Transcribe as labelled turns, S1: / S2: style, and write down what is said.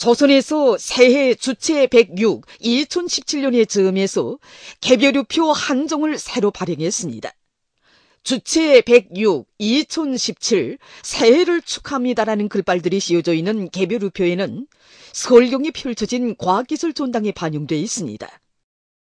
S1: 조선에서 새해 주체 106 2017년의 즈음에서 개별우표 한 종을 새로 발행했습니다. 주체 106 2017 새해를 축하합니다라는 글발들이 씌워져 있는 개별우표에는 설경이 펼쳐진 과학기술 전당에 반영되어 있습니다.